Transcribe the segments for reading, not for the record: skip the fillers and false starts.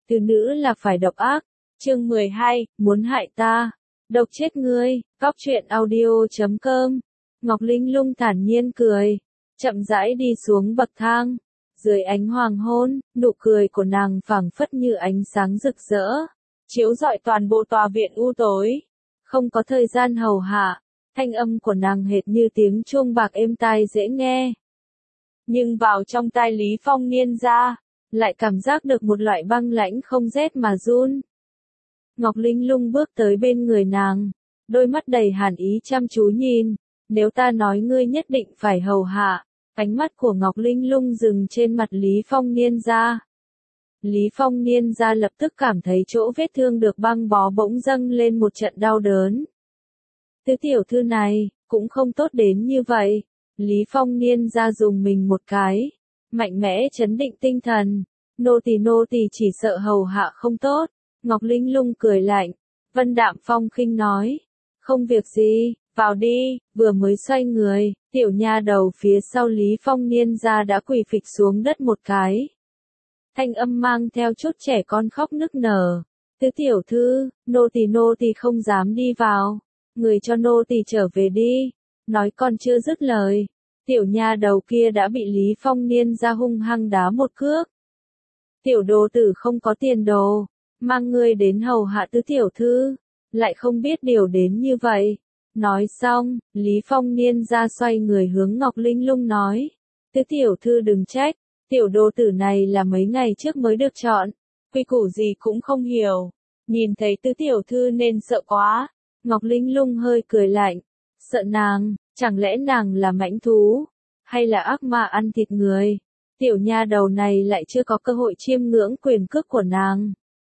từ nữ là phải độc ác. Chương 12, muốn hại ta. Độc chết ngươi. Cóc truyện audio.com. Ngọc Linh Lung thản nhiên cười, chậm rãi đi xuống bậc thang. Dưới ánh hoàng hôn, nụ cười của nàng phảng phất như ánh sáng rực rỡ, chiếu rọi toàn bộ tòa viện u tối. Không có thời gian hầu hạ, thanh âm của nàng hệt như tiếng chuông bạc êm tai dễ nghe. Nhưng vào trong tai Lý Phong Niên ra, lại cảm giác được một loại băng lãnh không rét mà run. Ngọc Linh Lung bước tới bên người nàng, đôi mắt đầy hàn ý chăm chú nhìn. Nếu ta nói ngươi nhất định phải hầu hạ. Ánh mắt của Ngọc Linh Lung dừng trên mặt Lý Phong Niên ra. Lý Phong Niên ra lập tức cảm thấy chỗ vết thương được băng bó bỗng dâng lên một trận đau đớn. Tứ tiểu thư này, cũng không tốt đến như vậy. Lý Phong Niên ra dùng mình một cái, mạnh mẽ trấn định tinh thần. Nô tỳ chỉ sợ hầu hạ không tốt. Ngọc Linh Lung cười lạnh. Vân Đạm Phong khinh nói. Không việc gì, vào đi. Vừa mới xoay người, tiểu nha đầu phía sau Lý Phong Niên ra đã quỳ phịch xuống đất một cái. Thanh âm mang theo chút trẻ con khóc nức nở. Tứ tiểu thư, nô tỳ không dám đi vào. Người cho nô tỳ trở về đi. Nói còn chưa dứt lời, tiểu nha đầu kia đã bị Lý Phong Niên ra hung hăng đá một cước. Tiểu đồ tử không có tiền đồ, mang ngươi đến hầu hạ tứ tiểu thư, lại không biết điều đến như vậy. Nói xong, Lý Phong Niên ra xoay người hướng Ngọc Linh Lung nói. Tứ tiểu thư đừng trách, tiểu đồ tử này là mấy ngày trước mới được chọn, quy củ gì cũng không hiểu. Nhìn thấy tứ tiểu thư nên sợ quá. Ngọc Linh Lung hơi cười lạnh. Sợ nàng, chẳng lẽ nàng là mãnh thú, hay là ác ma ăn thịt người? Tiểu nha đầu này lại chưa có cơ hội chiêm ngưỡng quyền cước của nàng.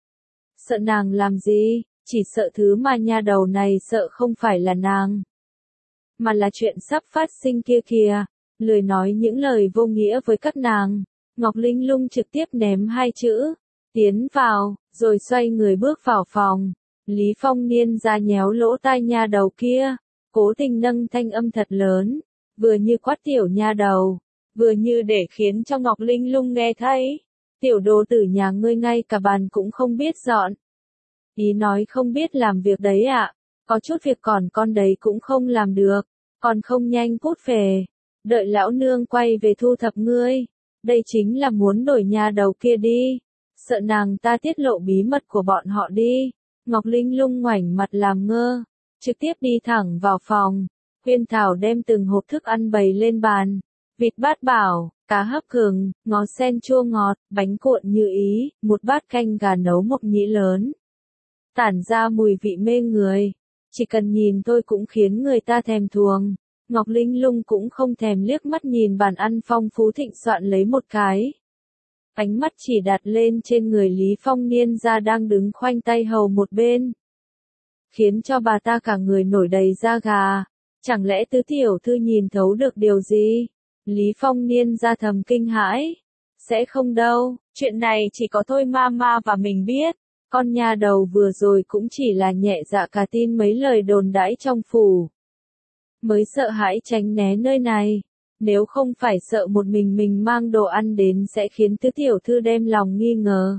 Sợ nàng làm gì? Chỉ sợ thứ mà nha đầu này sợ không phải là nàng, mà là chuyện sắp phát sinh kia kìa. Lười nói những lời vô nghĩa với các nàng, Ngọc Linh Lung trực tiếp ném hai chữ, tiến vào, rồi xoay người bước vào phòng. Lý Phong Niên ra nhéo lỗ tai nha đầu kia, cố tình nâng thanh âm thật lớn, vừa như quát tiểu nha đầu, vừa như để khiến cho Ngọc Linh Lung nghe thấy. Tiểu đồ tử nhà ngươi ngay cả bàn cũng không biết dọn. Ý nói không biết làm việc đấy ạ, có chút việc còn con đấy cũng không làm được, còn không nhanh cút về, đợi lão nương quay về thu thập ngươi. Đây chính là muốn đổi nhà đầu kia đi, sợ nàng ta tiết lộ bí mật của bọn họ đi. Ngọc Linh Lung ngoảnh mặt làm ngơ, trực tiếp đi thẳng vào phòng. Huyên Thảo đem từng hộp thức ăn bày lên bàn, vịt bát bảo, cá hấp gừng, ngó sen chua ngọt, bánh cuộn như ý, một bát canh gà nấu mộc nhĩ lớn, tản ra mùi vị mê người, chỉ cần nhìn thôi cũng khiến người ta thèm thuồng. Ngọc Linh Lung cũng không thèm liếc mắt nhìn bàn ăn phong phú thịnh soạn lấy một cái. Ánh mắt chỉ đặt lên trên người Lý Phong Niên ra đang đứng khoanh tay hầu một bên, khiến cho bà ta cả người nổi đầy da gà. Chẳng lẽ tứ tiểu thư nhìn thấu được điều gì? Lý Phong Niên ra thầm kinh hãi. Sẽ không đâu, chuyện này chỉ có thôi mama và mình biết. Con nha đầu vừa rồi cũng chỉ là nhẹ dạ cả tin mấy lời đồn đãi trong phủ, mới sợ hãi tránh né nơi này. Nếu không phải sợ một mình mang đồ ăn đến sẽ khiến tứ tiểu thư đem lòng nghi ngờ,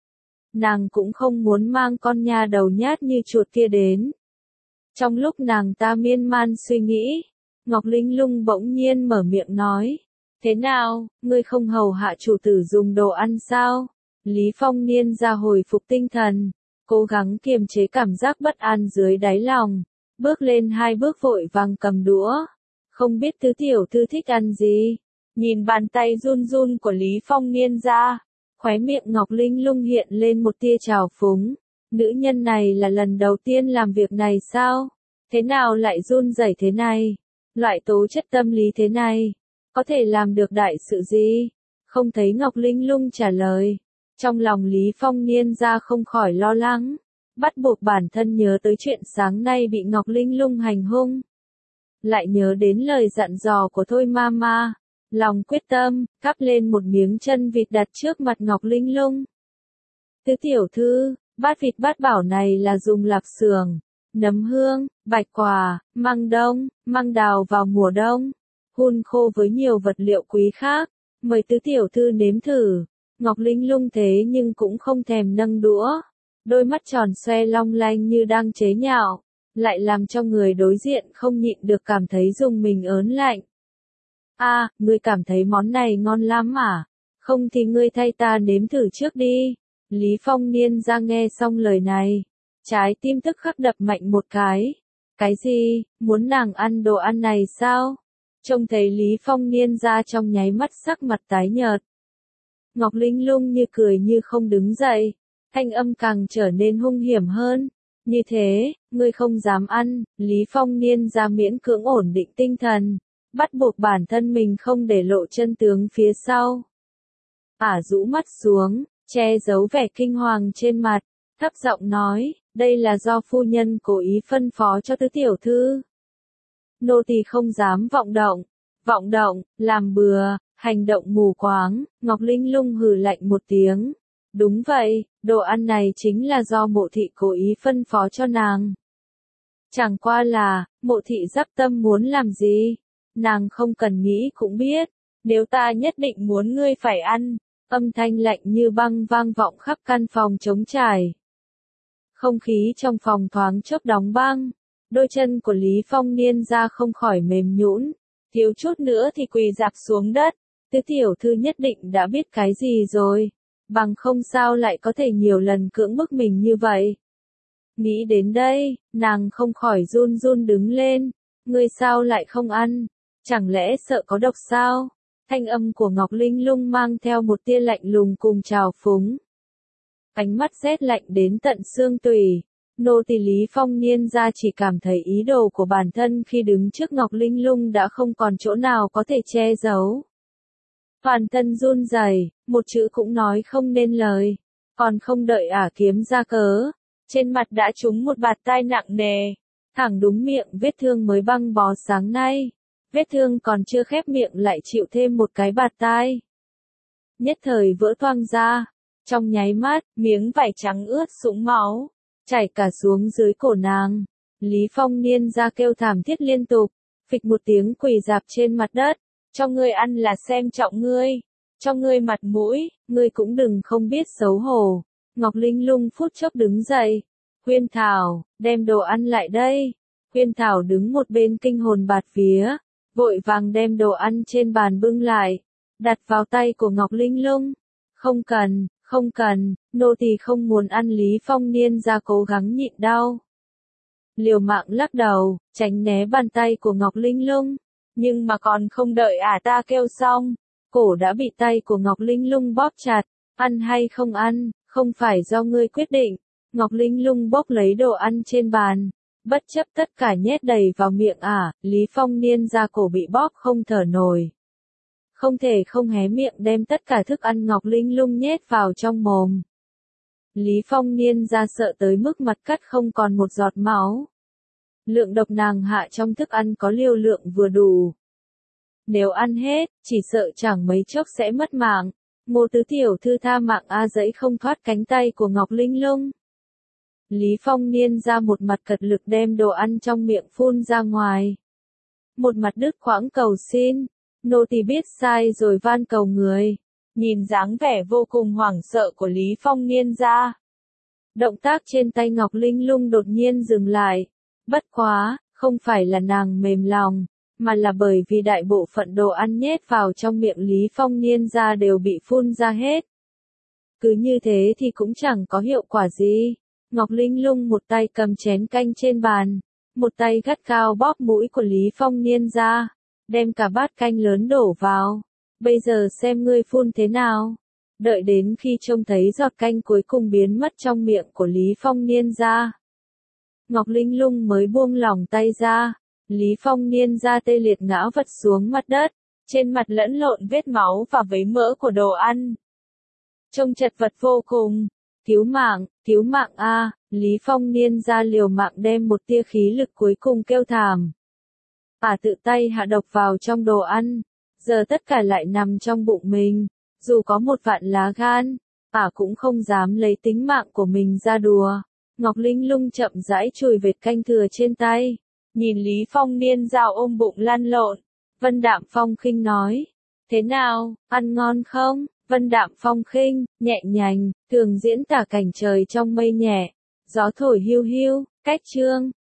nàng cũng không muốn mang con nha đầu nhát như chuột kia đến. Trong lúc nàng ta miên man suy nghĩ, Ngọc Linh Lung bỗng nhiên mở miệng nói. Thế nào, ngươi không hầu hạ chủ tử dùng đồ ăn sao? Lý Phong Niên ra hồi phục tinh thần, cố gắng kiềm chế cảm giác bất an dưới đáy lòng, bước lên hai bước vội vàng cầm đũa. Không biết tứ tiểu thư thích ăn gì? Nhìn bàn tay run run của Lý Phong Niên ra, khóe miệng Ngọc Linh Lung hiện lên một tia trào phúng. Nữ nhân này là lần đầu tiên làm việc này sao? Thế nào lại run rẩy thế này? Loại tố chất tâm lý thế này, có thể làm được đại sự gì? Không thấy Ngọc Linh Lung trả lời. Trong lòng Lý Phong Niên ra không khỏi lo lắng, bắt buộc bản thân nhớ tới chuyện sáng nay bị Ngọc Linh Lung hành hung. Lại nhớ đến lời dặn dò của thôi mama, lòng quyết tâm, cắp lên một miếng chân vịt đặt trước mặt Ngọc Linh Lung. Tứ tiểu thư, bát vịt bát bảo này là dùng lạc xưởng, nấm hương, bạch quả, măng đông, măng đào vào mùa đông, hun khô với nhiều vật liệu quý khác, mời tứ tiểu thư nếm thử. Ngọc Linh Lung thế nhưng cũng không thèm nâng đũa. Đôi mắt tròn xoe long lanh như đang chế nhạo, lại làm cho người đối diện không nhịn được cảm thấy rùng mình ớn lạnh. À, ngươi cảm thấy món này ngon lắm à? Không thì ngươi thay ta nếm thử trước đi. Lý Phong Niên ra nghe xong lời này. Trái tim tức khắc đập mạnh một cái. Cái gì, muốn nàng ăn đồ ăn này sao? Trông thấy Lý Phong Niên ra trong nháy mắt sắc mặt tái nhợt. Ngọc Linh Lung như cười như không đứng dậy. Thanh âm càng trở nên hung hiểm hơn. Như thế, ngươi không dám ăn. Lý Phong Niên ra miễn cưỡng ổn định tinh thần. Bắt buộc bản thân mình không để lộ chân tướng phía sau. Rũ mắt xuống, che giấu vẻ kinh hoàng trên mặt, thấp giọng nói, đây là do phu nhân cố ý phân phó cho tứ tiểu thư. Nô tỳ không dám vọng động, làm bừa, hành động mù quáng. Ngọc Linh Lung hừ lạnh một tiếng. Đúng vậy, đồ ăn này chính là do mộ thị cố ý phân phó cho nàng. Chẳng qua là, mộ thị dắp tâm muốn làm gì? Nàng không cần nghĩ cũng biết, nếu ta nhất định muốn ngươi phải ăn. Âm thanh lạnh như băng vang vọng khắp căn phòng trống trải. Không khí trong phòng thoáng chốc đóng băng. Đôi chân của Lý Phong Niên ra không khỏi mềm nhũn, thiếu chút nữa thì quỳ rạp xuống đất. Tứ tiểu thư nhất định đã biết cái gì rồi, bằng không sao lại có thể nhiều lần cưỡng bức mình như vậy. Nghĩ đến đây, nàng không khỏi run run đứng lên. Ngươi sao lại không ăn? Chẳng lẽ sợ có độc sao? Thanh âm của Ngọc Linh Lung mang theo một tia lạnh lùng cùng trào phúng. Ánh mắt rét lạnh đến tận xương tủy. Nô tỳ Lý Phong Niên ra chỉ cảm thấy ý đồ của bản thân khi đứng trước Ngọc Linh Lung đã không còn chỗ nào có thể che giấu. Toàn thân run rẩy, một chữ cũng nói không nên lời. Còn không đợi kiếm ra cớ, trên mặt đã trúng một bạt tai nặng nề, thẳng đúng miệng vết thương mới băng bó sáng nay. Vết thương còn chưa khép miệng lại chịu thêm một cái bạt tai. Nhất thời vỡ toang ra. Trong nháy mắt, miếng vải trắng ướt sũng máu, chảy cả xuống dưới cổ nàng. Lý Phong Niên ra kêu thảm thiết liên tục, phịch một tiếng quỳ rạp trên mặt đất. Cho ngươi ăn là xem trọng ngươi, cho ngươi mặt mũi, ngươi cũng đừng không biết xấu hổ. Ngọc Linh Lung phút chốc đứng dậy. Huyên Thảo, đem đồ ăn lại đây. Huyên Thảo đứng một bên kinh hồn bạt vía, vội vàng đem đồ ăn trên bàn bưng lại, đặt vào tay của Ngọc Linh Lung. Không cần, nô tỳ không muốn ăn. Lý Phong Niên ra cố gắng nhịn đau. Liều mạng lắc đầu, tránh né bàn tay của Ngọc Linh Lung. Nhưng mà còn không đợi ta kêu xong, cổ đã bị tay của Ngọc Linh Lung bóp chặt. Ăn hay không ăn, không phải do ngươi quyết định. Ngọc Linh Lung bốc lấy đồ ăn trên bàn, bất chấp tất cả nhét đầy vào miệng Lý Phong Niên ra cổ bị bóp không thở nổi. Không thể không hé miệng đem tất cả thức ăn Ngọc Linh Lung nhét vào trong mồm. Lý Phong Niên ra sợ tới mức mặt cắt không còn một giọt máu. Lượng độc nàng hạ trong thức ăn có liều lượng vừa đủ. Nếu ăn hết, chỉ sợ chẳng mấy chốc sẽ mất mạng. Ngô tứ tiểu thư tha mạng dẫy không thoát cánh tay của Ngọc Linh Lung. Lý Phong Niên ra một mặt cật lực đem đồ ăn trong miệng phun ra ngoài. Một mặt đứt quãng cầu xin. Nô tỳ biết sai rồi van cầu người. Nhìn dáng vẻ vô cùng hoảng sợ của Lý Phong Niên ra. Động tác trên tay Ngọc Linh Lung đột nhiên dừng lại. Bất quá, không phải là nàng mềm lòng, mà là bởi vì đại bộ phận đồ ăn nhét vào trong miệng Lý Phong Niên ra đều bị phun ra hết. Cứ như thế thì cũng chẳng có hiệu quả gì. Ngọc Linh Lung một tay cầm chén canh trên bàn, một tay gắt cao bóp mũi của Lý Phong Niên ra, đem cả bát canh lớn đổ vào. Bây giờ xem ngươi phun thế nào. Đợi đến khi trông thấy giọt canh cuối cùng biến mất trong miệng của Lý Phong Niên ra, Ngọc Linh Lung mới buông lỏng tay ra. Lý Phong Niên ra tê liệt ngã vật xuống mặt đất, trên mặt lẫn lộn vết máu và vấy mỡ của đồ ăn. Trông chật vật vô cùng. Cứu mạng Lý Phong Niên ra liều mạng đem một tia khí lực cuối cùng kêu thảm. Tự tay hạ độc vào trong đồ ăn, giờ tất cả lại nằm trong bụng mình, dù có một vạn lá gan, cũng không dám lấy tính mạng của mình ra đùa. Ngọc Linh Lung chậm rãi chùi vệt canh thừa trên tay, nhìn Lý Phong Niên ra ôm bụng lăn lộn, Vân Đạm Phong khinh nói, thế nào, ăn ngon không? Vân đạm phong khinh, nhẹ nhàng, thường diễn tả cảnh trời trong mây nhẹ, gió thổi hiu hiu, cách chương.